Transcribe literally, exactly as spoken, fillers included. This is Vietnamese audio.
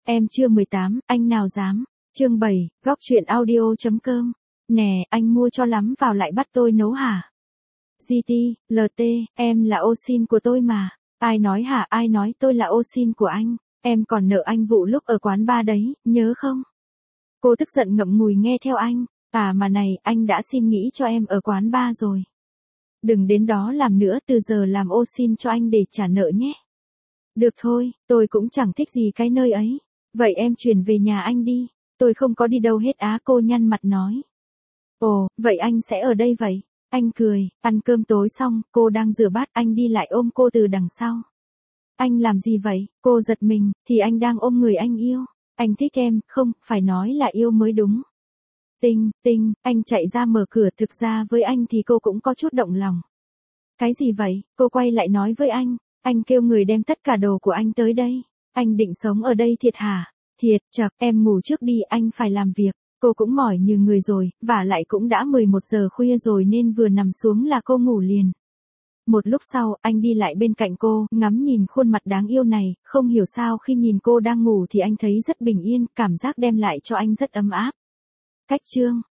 Em chưa mười tám, anh nào dám. Chương bảy, góc truyện audio chấm com. Nè, anh mua cho lắm vào lại bắt tôi nấu hả? giê tê, lờ tê, em là ô sin của tôi mà. Ai nói hả, ai nói tôi là ô sin của anh? Em còn nợ anh vụ lúc ở quán bar đấy, nhớ không? Cô tức giận ngậm ngùi nghe theo anh. À mà này, anh đã xin nghỉ cho em ở quán bar rồi. Đừng đến đó làm nữa, từ giờ làm ô sin cho anh để trả nợ nhé. Được thôi, tôi cũng chẳng thích gì cái nơi ấy. Vậy em chuyển về nhà anh đi. Tôi không có đi đâu hết á, cô nhăn mặt nói. Ồ, vậy anh sẽ ở đây vậy? Anh cười, ăn cơm tối xong, cô đang rửa bát, anh đi lại ôm cô từ đằng sau. Anh làm gì vậy? Cô giật mình, thì anh đang ôm người anh yêu. Anh thích em, không, phải nói là yêu mới đúng. Tinh, tinh, anh chạy ra mở cửa, thực ra với anh thì cô cũng có chút động lòng. Cái gì vậy? Cô quay lại nói với anh. Anh kêu người đem tất cả đồ của anh tới đây. Anh định sống ở đây thiệt hả? Thiệt, chật, em ngủ trước đi, anh phải làm việc. Cô cũng mỏi như người rồi, vả lại cũng đã mười một giờ khuya rồi nên vừa nằm xuống là cô ngủ liền. Một lúc sau, anh đi lại bên cạnh cô, ngắm nhìn khuôn mặt đáng yêu này, không hiểu sao khi nhìn cô đang ngủ thì anh thấy rất bình yên, cảm giác đem lại cho anh rất ấm áp. Cách chương